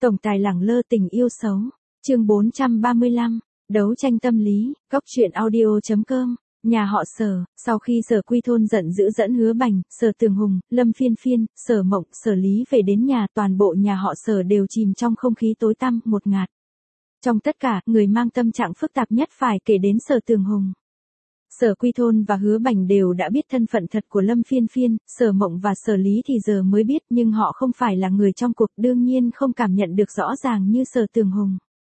Tổng tài lẳng lơ tình yêu xấu. Chương 435. Đấu tranh tâm lý. Góc truyện audio.com. Nhà họ Sở, sau khi Sở Quy Thôn giận dữ dẫn Hứa Bành, Sở Tường Hùng, Lâm Phiên Phiên, Sở Mộng, Sở Lý về đến nhà, toàn bộ nhà họ Sở đều chìm trong không khí tối tăm, ngột ngạt. Trong tất cả, người mang tâm trạng phức tạp nhất phải kể đến Sở Tường Hùng. Sở Quy Thôn và Hứa Bành đều đã biết thân phận thật của Lâm Phiên Phiên, Sở Mộng và Sở Lý thì giờ mới biết, nhưng họ không phải là người trong cuộc, đương nhiên không cảm nhận được rõ ràng như Sở Tường Hùng.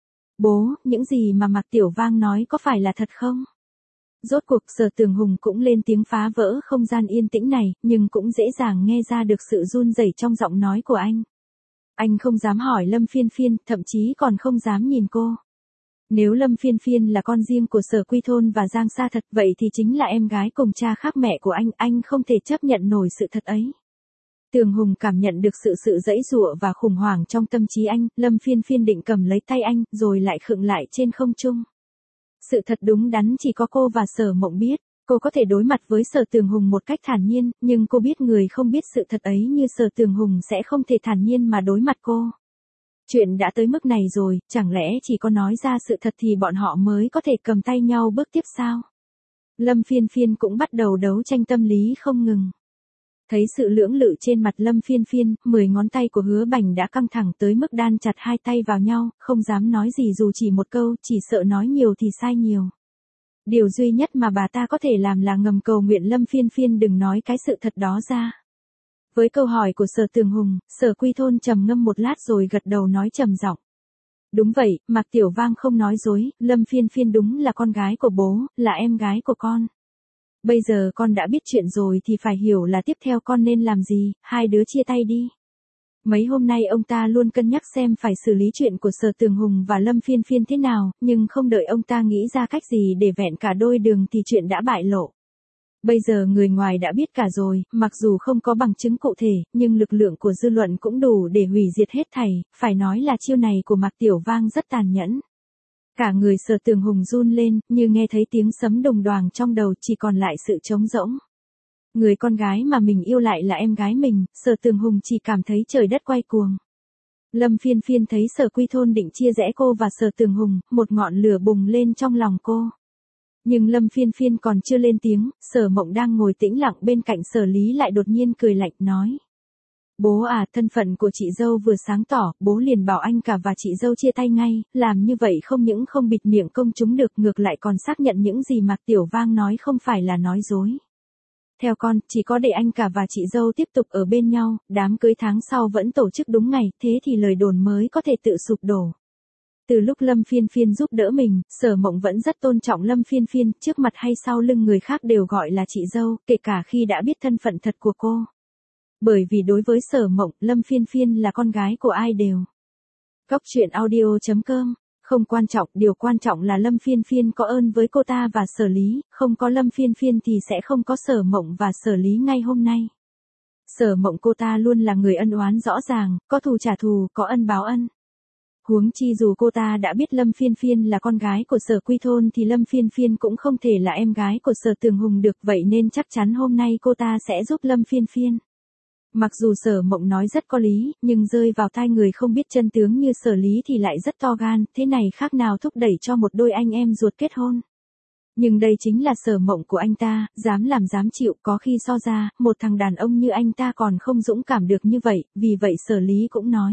Bố, những gì mà Mạc Tiểu Vang nói có phải là thật không? Rốt cuộc Sở Tường Hùng cũng lên tiếng phá vỡ không gian yên tĩnh này, nhưng cũng dễ dàng nghe ra được sự run rẩy trong giọng nói của anh. Anh không dám hỏi Lâm Phiên Phiên, thậm chí còn không dám nhìn cô. Nếu Lâm Phiên Phiên là con riêng của Sở Quy Thôn và Giang Sa thật, vậy thì chính là em gái cùng cha khác mẹ của anh không thể chấp nhận nổi sự thật ấy. Tường Hùng cảm nhận được sự giãy giụa và khủng hoảng trong tâm trí anh, Lâm Phiên Phiên định cầm lấy tay anh, rồi lại khựng lại trên không trung. Sự thật đúng đắn chỉ có cô và Sở Mộng biết, cô có thể đối mặt với Sở Tường Hùng một cách thản nhiên, nhưng cô biết người không biết sự thật ấy như Sở Tường Hùng sẽ không thể thản nhiên mà đối mặt cô. Chuyện đã tới mức này rồi, chẳng lẽ chỉ có nói ra sự thật thì bọn họ mới có thể cầm tay nhau bước tiếp sao? Lâm Phiên Phiên cũng bắt đầu đấu tranh tâm lý không ngừng. Thấy sự lưỡng lự trên mặt Lâm Phiên Phiên, 10 ngón tay của Hứa Bành đã căng thẳng tới mức đan chặt hai tay vào nhau, không dám nói gì dù chỉ một câu, chỉ sợ nói nhiều thì sai nhiều. Điều duy nhất mà bà ta có thể làm là ngầm cầu nguyện Lâm Phiên Phiên đừng nói cái sự thật đó ra. Với câu hỏi của Sở Tường Hùng, Sở Quy Thôn trầm ngâm một lát rồi gật đầu nói trầm giọng. Đúng vậy, Mạc Tiểu Vang không nói dối, Lâm Phiên Phiên đúng là con gái của bố, là em gái của con. Bây giờ con đã biết chuyện rồi thì phải hiểu là tiếp theo con nên làm gì, hai đứa chia tay đi. Mấy hôm nay ông ta luôn cân nhắc xem phải xử lý chuyện của Sở Tường Hùng và Lâm Phiên Phiên thế nào, nhưng không đợi ông ta nghĩ ra cách gì để vẹn cả đôi đường thì chuyện đã bại lộ. Bây giờ người ngoài đã biết cả rồi, mặc dù không có bằng chứng cụ thể, nhưng lực lượng của dư luận cũng đủ để hủy diệt hết thảy, phải nói là chiêu này của Mạc Tiểu Vang rất tàn nhẫn. Cả người Sở Tường Hùng run lên, như nghe thấy tiếng sấm đùng đoàng trong đầu, chỉ còn lại sự trống rỗng. Người con gái mà mình yêu lại là em gái mình, Sở Tường Hùng chỉ cảm thấy trời đất quay cuồng. Lâm Phiên Phiên thấy Sở Quy Thôn định chia rẽ cô và Sở Tường Hùng, một ngọn lửa bùng lên trong lòng cô. Nhưng Lâm Phiên Phiên còn chưa lên tiếng, Sở Mộng đang ngồi tĩnh lặng bên cạnh Sở Lý lại đột nhiên cười lạnh nói. Bố à, thân phận của chị dâu vừa sáng tỏ, bố liền bảo anh cả và chị dâu chia tay ngay, làm như vậy không những không bịt miệng công chúng được, ngược lại còn xác nhận những gì Mạc Tiểu Vang nói không phải là nói dối. Theo con, chỉ có để anh cả và chị dâu tiếp tục ở bên nhau, đám cưới tháng sau vẫn tổ chức đúng ngày, thế thì lời đồn mới có thể tự sụp đổ. Từ lúc Lâm Phiên Phiên giúp đỡ mình, Sở Mộng vẫn rất tôn trọng Lâm Phiên Phiên, trước mặt hay sau lưng người khác đều gọi là chị dâu, kể cả khi đã biết thân phận thật của cô. Bởi vì đối với Sở Mộng, Lâm Phiên Phiên là con gái của ai đều. Góc truyện audio.com. Không quan trọng, điều quan trọng là Lâm Phiên Phiên có ơn với cô ta và Sở Lý, không có Lâm Phiên Phiên thì sẽ không có Sở Mộng và Sở Lý ngay hôm nay. Sở Mộng cô ta luôn là người ân oán rõ ràng, có thù trả thù, có ân báo ân. Huống chi dù cô ta đã biết Lâm Phiên Phiên là con gái của Sở Quy Thôn thì Lâm Phiên Phiên cũng không thể là em gái của Sở Tường Hùng được, vậy nên chắc chắn hôm nay cô ta sẽ giúp Lâm Phiên Phiên. Mặc dù Sở Mộng nói rất có lý, nhưng rơi vào tai người không biết chân tướng như Sở Lý thì lại rất to gan, thế này khác nào thúc đẩy cho một đôi anh em ruột kết hôn. Nhưng đây chính là Sở Mộng của anh ta, dám làm dám chịu, có khi so ra, một thằng đàn ông như anh ta còn không dũng cảm được như vậy, vì vậy Sở Lý cũng nói.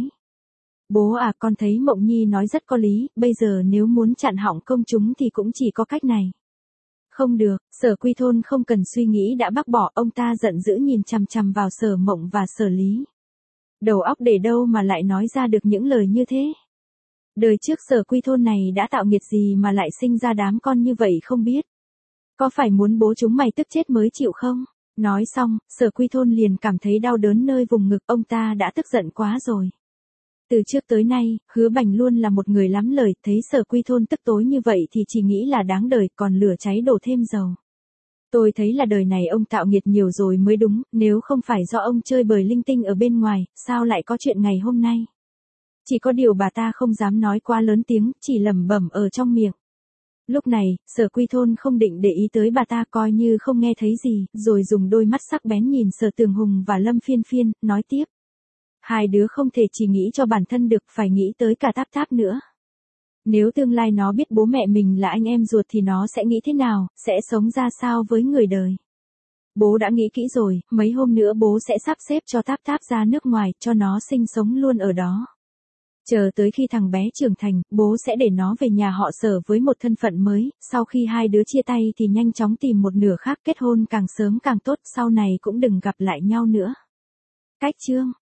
Bố à, con thấy Mộng Nhi nói rất có lý, bây giờ nếu muốn chặn họng công chúng thì cũng chỉ có cách này. Không được, Sở Quy Thôn không cần suy nghĩ đã bác bỏ, ông ta giận dữ nhìn chằm chằm vào Sở Mộng và Sở Lý. Đầu óc để đâu mà lại nói ra được những lời như thế? Đời trước Sở Quy Thôn này đã tạo nghiệt gì mà lại sinh ra đám con như vậy không biết. Có phải muốn bố chúng mày tức chết mới chịu không? Nói xong, Sở Quy Thôn liền cảm thấy đau đớn nơi vùng ngực, ông ta đã tức giận quá rồi. Từ trước tới nay, Hứa Bành luôn là một người lắm lời, thấy Sở Quy Thôn tức tối như vậy thì chỉ nghĩ là đáng đời, còn lửa cháy đổ thêm dầu. Tôi thấy là đời này ông tạo nghiệt nhiều rồi mới đúng, nếu không phải do ông chơi bời linh tinh ở bên ngoài, sao lại có chuyện ngày hôm nay. Chỉ có điều bà ta không dám nói quá lớn tiếng, chỉ lẩm bẩm ở trong miệng. Lúc này, Sở Quy Thôn không định để ý tới bà ta, coi như không nghe thấy gì, rồi dùng đôi mắt sắc bén nhìn Sở Tường Hùng và Lâm Phiên Phiên, nói tiếp. Hai đứa không thể chỉ nghĩ cho bản thân được, phải nghĩ tới cả Táp Táp nữa. Nếu tương lai nó biết bố mẹ mình là anh em ruột thì nó sẽ nghĩ thế nào, sẽ sống ra sao với người đời. Bố đã nghĩ kỹ rồi, mấy hôm nữa bố sẽ sắp xếp cho Táp Táp ra nước ngoài, cho nó sinh sống luôn ở đó. Chờ tới khi thằng bé trưởng thành, bố sẽ để nó về nhà họ Sở với một thân phận mới, sau khi hai đứa chia tay thì nhanh chóng tìm một nửa khác, kết hôn càng sớm càng tốt, sau này cũng đừng gặp lại nhau nữa. Cách chương